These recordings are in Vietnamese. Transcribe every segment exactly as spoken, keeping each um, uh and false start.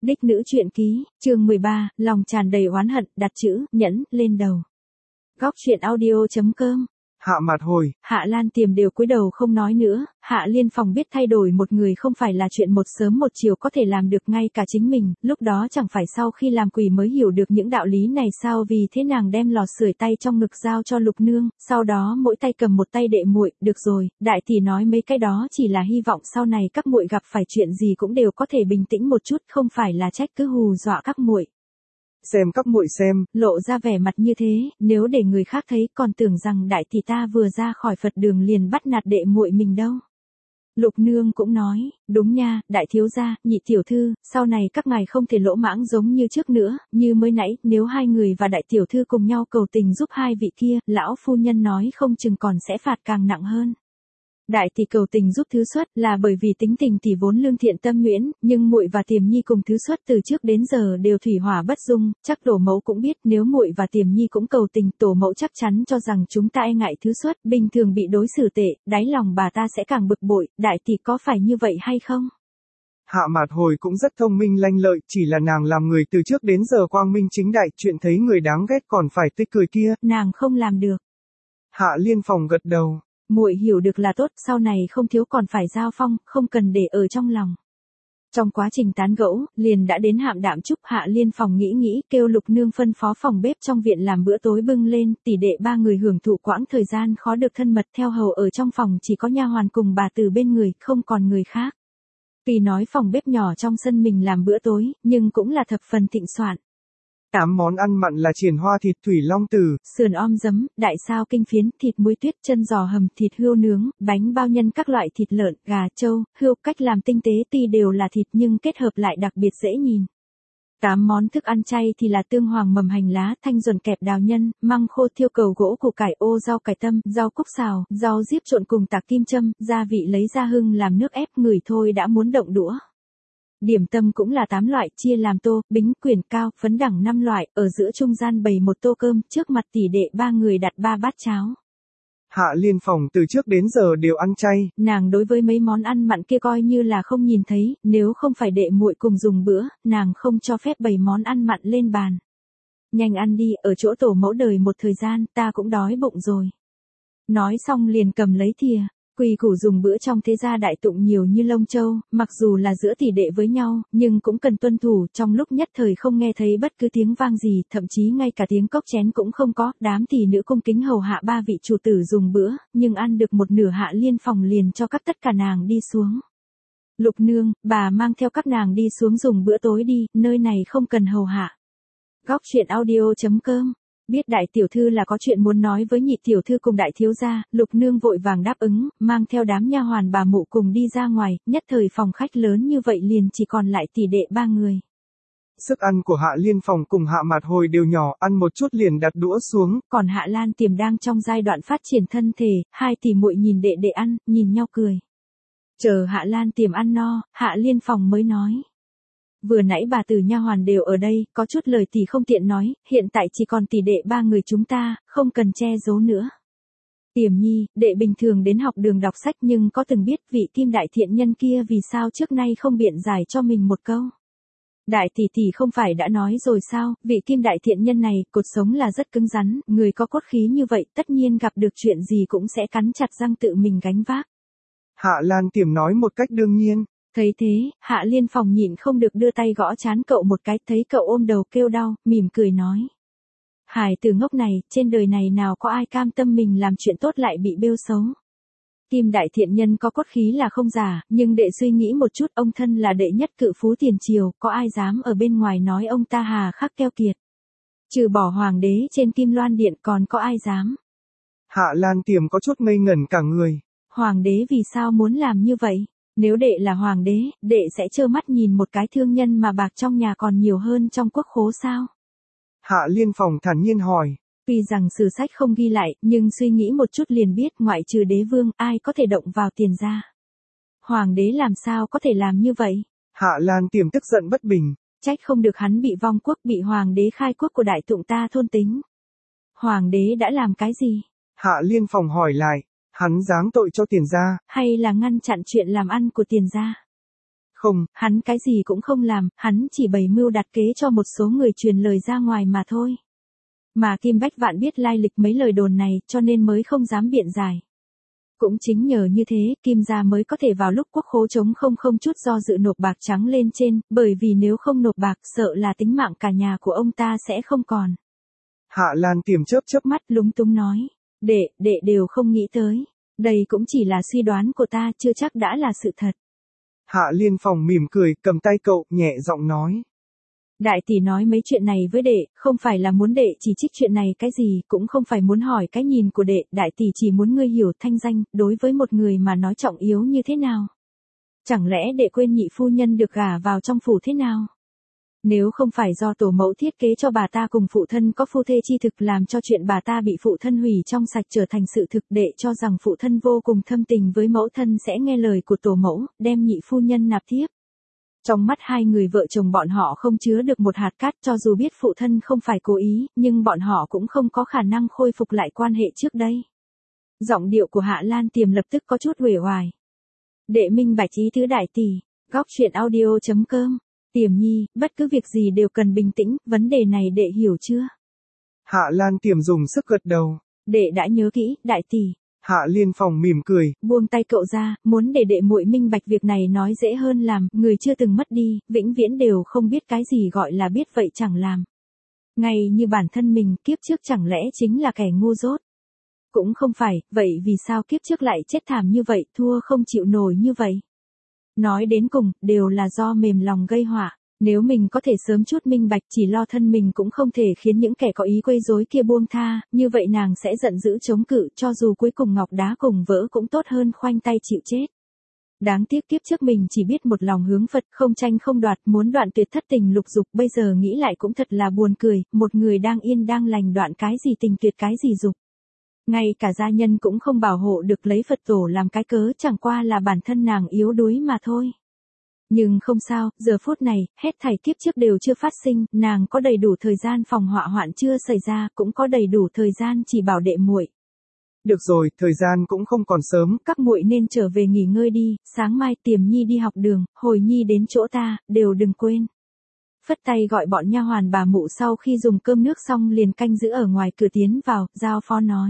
Đích nữ truyện ký, chương mười ba, lòng tràn đầy oán hận, đặt chữ, nhẫn, lên đầu. Góc truyện audio.com. Hạ Mạt Hồi, Hạ Lan Tiềm đều cúi đầu không nói nữa, Hạ Liên Phòng biết thay đổi một người không phải là chuyện một sớm một chiều có thể làm được ngay cả chính mình, lúc đó chẳng phải sau khi làm quỷ mới hiểu được những đạo lý này sao, vì thế nàng đem lò sưởi tay trong ngực giao cho Lục Nương, sau đó mỗi tay cầm một tay đệ muội, được rồi, đại tỷ nói mấy cái đó chỉ là hy vọng sau này các muội gặp phải chuyện gì cũng đều có thể bình tĩnh một chút, không phải là trách cứ hù dọa các muội. Xem các muội xem, lộ ra vẻ mặt như thế, nếu để người khác thấy còn tưởng rằng đại tỷ ta vừa ra khỏi Phật đường liền bắt nạt đệ muội mình đâu. Lục Nương cũng nói, đúng nha, đại thiếu gia, nhị tiểu thư, sau này các ngài không thể lỗ mãng giống như trước nữa, như mới nãy, nếu hai người và đại tiểu thư cùng nhau cầu tình giúp hai vị kia, lão phu nhân nói không chừng còn sẽ phạt càng nặng hơn. Đại tỷ cầu tình giúp Thứ Xuất là bởi vì tính tình tỷ vốn lương thiện tâm nhuyễn, nhưng muội và Tiềm Nhi cùng Thứ Xuất từ trước đến giờ đều thủy hỏa bất dung, chắc tổ mẫu cũng biết nếu muội và Tiềm Nhi cũng cầu tình, tổ mẫu chắc chắn cho rằng chúng ta e ngại Thứ Xuất, bình thường bị đối xử tệ, đáy lòng bà ta sẽ càng bực bội, đại tỷ có phải như vậy hay không? Hạ Mạt Hồi cũng rất thông minh lanh lợi, chỉ là nàng làm người từ trước đến giờ quang minh chính đại, chuyện thấy người đáng ghét còn phải tươi cười kia, nàng không làm được. Hạ Liên Phòng gật đầu. Muội hiểu được là tốt, sau này không thiếu còn phải giao phong, không cần để ở trong lòng. Trong quá trình tán gẫu, liền đã đến Hạm Đạm Trúc. Hạ Liên Phòng nghĩ nghĩ, kêu Lục Nương phân phó phòng bếp trong viện làm bữa tối bưng lên, tỷ đệ ba người hưởng thụ quãng thời gian khó được thân mật, theo hầu ở trong phòng chỉ có nha hoàn cùng bà từ bên người, không còn người khác. Vì nói phòng bếp nhỏ trong sân mình làm bữa tối, nhưng cũng là thập phần thịnh soạn. Tám món ăn mặn là triển hoa thịt thủy long tử, sườn om giấm, đại sao kinh phiến, thịt muối tuyết, chân giò hầm, thịt hươu nướng, bánh bao nhân các loại thịt lợn, gà, trâu, hươu, cách làm tinh tế tuy đều là thịt nhưng kết hợp lại đặc biệt dễ nhìn. Tám món thức ăn chay thì là tương hoàng mầm hành lá, thanh duẩn kẹp đào nhân, măng khô thiêu cầu gỗ củ cải ô rau cải tâm, rau cúc xào, rau diếp trộn cùng tạc kim châm, gia vị lấy ra hưng làm nước ép, ngửi thôi đã muốn động đũa. Điểm tâm cũng là tám loại, chia làm tô, bính, quyển, cao, phấn đẳng năm loại, ở giữa trung gian bày một tô cơm, trước mặt tỷ đệ ba người đặt ba bát cháo. Hạ Liên Phòng từ trước đến giờ đều ăn chay, nàng đối với mấy món ăn mặn kia coi như là không nhìn thấy, nếu không phải đệ muội cùng dùng bữa, nàng không cho phép bày món ăn mặn lên bàn. Nhanh ăn đi, ở chỗ tổ mẫu đời một thời gian, ta cũng đói bụng rồi. Nói xong liền cầm lấy thìa. Quy củ dùng bữa trong thế gia đại tụng nhiều như lông châu, mặc dù là giữa tỷ đệ với nhau, nhưng cũng cần tuân thủ, trong lúc nhất thời không nghe thấy bất cứ tiếng vang gì, thậm chí ngay cả tiếng cốc chén cũng không có, đám tỷ nữ cung kính hầu hạ ba vị chủ tử dùng bữa, nhưng ăn được một nửa Hạ Liên Phòng liền cho các tất cả nàng đi xuống. Lục Nương, bà mang theo các nàng đi xuống dùng bữa tối đi, nơi này không cần hầu hạ. Góc truyện audio.com. Biết đại tiểu thư là có chuyện muốn nói với nhị tiểu thư cùng đại thiếu gia, Lục Nương vội vàng đáp ứng, mang theo đám nha hoàn bà mụ cùng đi ra ngoài, nhất thời phòng khách lớn như vậy liền chỉ còn lại tỷ đệ ba người. Sức ăn của Hạ Liên Phòng cùng Hạ Mạt Hồi đều nhỏ, ăn một chút liền đặt đũa xuống. Còn Hạ Lan Tiềm đang trong giai đoạn phát triển thân thể, hai tỷ muội nhìn đệ đệ ăn, nhìn nhau cười. Chờ Hạ Lan Tiềm ăn no, Hạ Liên Phòng mới nói. Vừa nãy bà từ nha hoàn đều ở đây, có chút lời tỷ không tiện nói, hiện tại chỉ còn tỷ đệ ba người chúng ta, không cần che giấu nữa. Tiềm Nhi, đệ bình thường đến học đường đọc sách nhưng có từng biết vị Kim đại thiện nhân kia vì sao trước nay không biện giải cho mình một câu. Đại tỷ tỷ không phải đã nói rồi sao, vị Kim đại thiện nhân này, cột sống là rất cứng rắn, người có cốt khí như vậy, tất nhiên gặp được chuyện gì cũng sẽ cắn chặt răng tự mình gánh vác. Hạ Lan Tiềm nói một cách đương nhiên. Thấy thế, Hạ Liên Phòng nhịn không được đưa tay gõ trán cậu một cái, thấy cậu ôm đầu kêu đau, mỉm cười nói. Hài từ ngốc này, trên đời này nào có ai cam tâm mình làm chuyện tốt lại bị bêu xấu. Kim đại thiện nhân có cốt khí là không giả, nhưng đệ suy nghĩ một chút, ông thân là đệ nhất cự phú tiền triều, có ai dám ở bên ngoài nói ông ta hà khắc keo kiệt. Trừ bỏ hoàng đế trên Kim Loan Điện còn có ai dám. Hạ Lan Tiềm có chút ngây ngẩn cả người. Hoàng đế vì sao muốn làm như vậy? Nếu đệ là hoàng đế, đệ sẽ trơ mắt nhìn một cái thương nhân mà bạc trong nhà còn nhiều hơn trong quốc khố sao? Hạ Liên Phòng thản nhiên hỏi. Tuy rằng sử sách không ghi lại, nhưng suy nghĩ một chút liền biết ngoại trừ đế vương ai có thể động vào tiền gia. Hoàng đế làm sao có thể làm như vậy? Hạ Lan Tiềm tức giận bất bình. Trách không được hắn bị vong quốc, bị hoàng đế khai quốc của đại tụng ta thôn tính. Hoàng đế đã làm cái gì? Hạ Liên Phòng hỏi lại. Hắn giáng tội cho tiền gia. Hay là ngăn chặn chuyện làm ăn của tiền gia? Không, hắn cái gì cũng không làm, hắn chỉ bày mưu đặt kế cho một số người truyền lời ra ngoài mà thôi. Mà Kim Bách Vạn biết lai lịch mấy lời đồn này, cho nên mới không dám biện giải. Cũng chính nhờ như thế, Kim gia mới có thể vào lúc quốc khố trống không không chút do dự nộp bạc trắng lên trên, bởi vì nếu không nộp bạc sợ là tính mạng cả nhà của ông ta sẽ không còn. Hạ Lan Tiềm chớp chớp Mắt lúng túng nói, đệ, đệ đều không nghĩ tới. Đây cũng chỉ là suy đoán của ta, chưa chắc đã là sự thật. Hạ Liên Phong mỉm cười, cầm tay cậu, nhẹ giọng nói. Đại tỷ nói mấy chuyện này với đệ, không phải là muốn đệ chỉ trích chuyện này cái gì, cũng không phải muốn hỏi cái nhìn của đệ, đại tỷ chỉ muốn ngươi hiểu thanh danh, đối với một người mà nói trọng yếu như thế nào. Chẳng lẽ đệ quên nhị phu nhân được gả vào trong phủ thế nào? Nếu không phải do tổ mẫu thiết kế cho bà ta cùng phụ thân có phu thê chi thực làm cho chuyện bà ta bị phụ thân hủy trong sạch trở thành sự thực, đệ cho rằng phụ thân vô cùng thâm tình với mẫu thân sẽ nghe lời của tổ mẫu, đem nhị phu nhân nạp tiếp. Trong mắt hai người vợ chồng bọn họ không chứa được một hạt cát, cho dù biết phụ thân không phải cố ý, nhưng bọn họ cũng không có khả năng khôi phục lại quan hệ trước đây. Giọng điệu của Hạ Lan Tiềm lập tức có chút uể oải. Đệ minh bạch ý tứ đại tỷ, góc truyện audio chấm com. Tiềm Nhi, bất cứ việc gì đều cần bình tĩnh, vấn đề này đệ hiểu chưa? Hạ Lan Tiềm dùng sức gật đầu. Đệ đã nhớ kỹ, đại tỷ. Hạ Liên Phong mỉm cười, buông tay cậu ra, muốn để đệ muội minh bạch việc này nói dễ hơn làm, người chưa từng mất đi, vĩnh viễn đều không biết cái gì gọi là biết vậy chẳng làm. Ngay như bản thân mình, kiếp trước chẳng lẽ chính là kẻ ngu dốt? Cũng không phải, vậy vì sao kiếp trước lại chết thảm như vậy, thua không chịu nổi như vậy? Nói đến cùng, đều là do mềm lòng gây họa. Nếu mình có thể sớm chút minh bạch, chỉ lo thân mình cũng không thể khiến những kẻ có ý quấy rối kia buông tha, như vậy nàng sẽ giận dữ chống cự, cho dù cuối cùng ngọc đá cùng vỡ cũng tốt hơn khoanh tay chịu chết. Đáng tiếc kiếp trước mình chỉ biết một lòng hướng Phật, không tranh không đoạt, muốn đoạn tuyệt thất tình lục dục, bây giờ nghĩ lại cũng thật là buồn cười, một người đang yên đang lành đoạn cái gì tình tuyệt cái gì dục. Ngay cả gia nhân cũng không bảo hộ được, lấy Phật tổ làm cái cớ, chẳng qua là bản thân nàng yếu đuối mà thôi. Nhưng không sao, giờ phút này, hết thảy kiếp trước đều chưa phát sinh, nàng có đầy đủ thời gian phòng họa hoạn chưa xảy ra, cũng có đầy đủ thời gian chỉ bảo đệ muội. Được rồi, thời gian cũng không còn sớm, các muội nên trở về nghỉ ngơi đi, sáng mai Tiềm Nhi đi học đường, hồi Nhi đến chỗ ta, đều đừng quên. Phất tay gọi bọn nha hoàn bà mụ sau khi dùng cơm nước xong liền canh giữ ở ngoài cửa tiến vào, giao phó nói.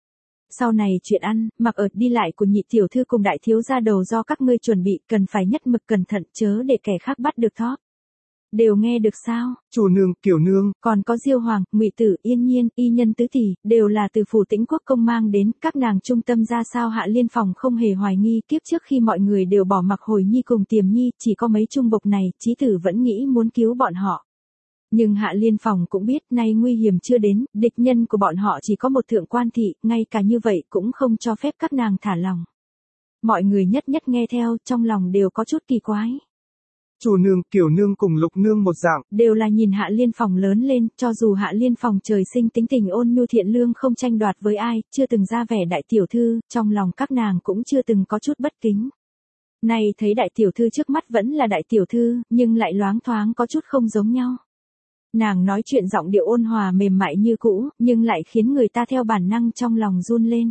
Sau này chuyện ăn, mặc ở đi lại của nhị tiểu thư cùng đại thiếu gia đầu do các ngươi chuẩn bị, cần phải nhất mực cẩn thận chớ để kẻ khác bắt được thóp. Đều nghe được sao? Chủ nương, Kiều nương, còn có Diêu Hoàng, Ngụy Tử, Yên Nhiên, Y Nhân tứ tỷ, đều là từ phủ Tĩnh Quốc công mang đến, các nàng trung tâm ra sao Hạ Liên Phòng không hề hoài nghi, kiếp trước khi mọi người đều bỏ mặc Hồi Nhi cùng Tiềm Nhi, chỉ có mấy trung bộc này, Chí Tử vẫn nghĩ muốn cứu bọn họ. Nhưng Hạ Liên Phòng cũng biết nay nguy hiểm chưa đến, địch nhân của bọn họ chỉ có một thượng quan thị, ngay cả như vậy cũng không cho phép các nàng thả lòng. Mọi người nhất nhất nghe theo, trong lòng đều có chút kỳ quái. Chủ nương, Kiều nương cùng Lục nương một dạng, đều là nhìn Hạ Liên Phòng lớn lên, cho dù Hạ Liên Phòng trời sinh tính tình ôn nhu thiện lương không tranh đoạt với ai, chưa từng ra vẻ đại tiểu thư, trong lòng các nàng cũng chưa từng có chút bất kính. Nay thấy đại tiểu thư trước mắt vẫn là đại tiểu thư, nhưng lại loáng thoáng có chút không giống nhau. Nàng nói chuyện giọng điệu ôn hòa mềm mại như cũ, nhưng lại khiến người ta theo bản năng trong lòng run lên.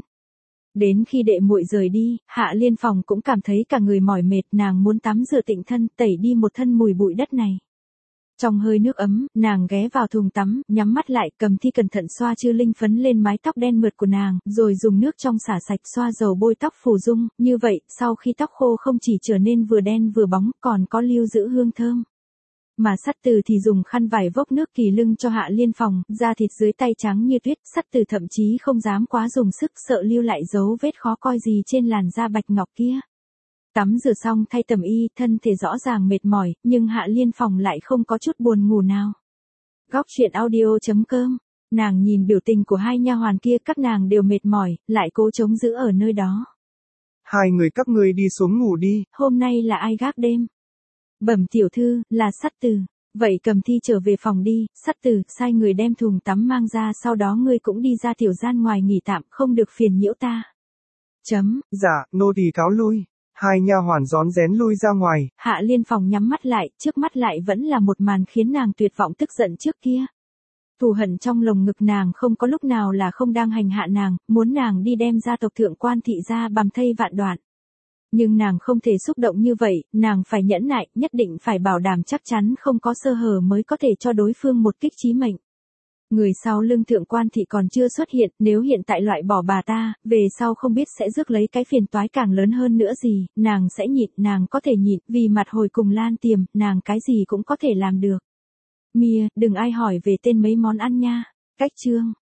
Đến khi đệ muội rời đi, Hạ Liên Phòng cũng cảm thấy cả người mỏi mệt, nàng muốn tắm rửa tịnh thân, tẩy đi một thân mùi bụi đất này. Trong hơi nước ấm, nàng ghé vào thùng tắm, nhắm mắt lại, cầm thi cẩn thận xoa chư linh phấn lên mái tóc đen mượt của nàng, rồi dùng nước trong xả sạch xoa dầu bôi tóc phủ dung, như vậy, sau khi tóc khô không chỉ trở nên vừa đen vừa bóng, còn có lưu giữ hương thơm. Mà Sắt Từ thì dùng khăn vải vốc nước kỳ lưng cho Hạ Liên Phòng, da thịt dưới tay trắng như tuyết, Sắt Từ thậm chí không dám quá dùng sức, sợ lưu lại dấu vết khó coi gì trên làn da bạch ngọc kia. Tắm rửa xong thay tầm y, thân thể rõ ràng mệt mỏi, nhưng Hạ Liên Phòng lại không có chút buồn ngủ nào. Góc truyện audio chấm com, nàng nhìn biểu tình của hai nha hoàn kia, các nàng đều mệt mỏi, lại cố chống giữ ở nơi đó. Hai người các ngươi đi xuống ngủ đi. Hôm nay là ai gác đêm? Bẩm tiểu thư, là Sắt Từ. Vậy cầm thi trở về phòng đi, Sắt Từ, sai người đem thùng tắm mang ra, sau đó ngươi cũng đi ra tiểu gian ngoài nghỉ tạm, không được phiền nhiễu ta. Chấm. Dạ, nô tỳ cáo lui. Hai nha hoàn rón rén lui ra ngoài. Hạ Liên Phòng nhắm mắt lại, trước mắt lại vẫn là một màn khiến nàng tuyệt vọng tức giận trước kia. Thù hận trong lồng ngực nàng không có lúc nào là không đang hành hạ nàng, muốn nàng đi đem gia tộc thượng quan thị ra bằm thây vạn đoạn. Nhưng nàng không thể xúc động như vậy, nàng phải nhẫn nại, nhất định phải bảo đảm chắc chắn không có sơ hở mới có thể cho đối phương một kích chí mệnh. Người sau lưng thượng quan thị còn chưa xuất hiện, nếu hiện tại loại bỏ bà ta, về sau không biết sẽ rước lấy cái phiền toái càng lớn hơn nữa gì, nàng sẽ nhịn, nàng có thể nhịn, vì mặt hồi cùng Lan Tiềm, nàng cái gì cũng có thể làm được. Mia, đừng ai hỏi về tên mấy món ăn nha. Cách chương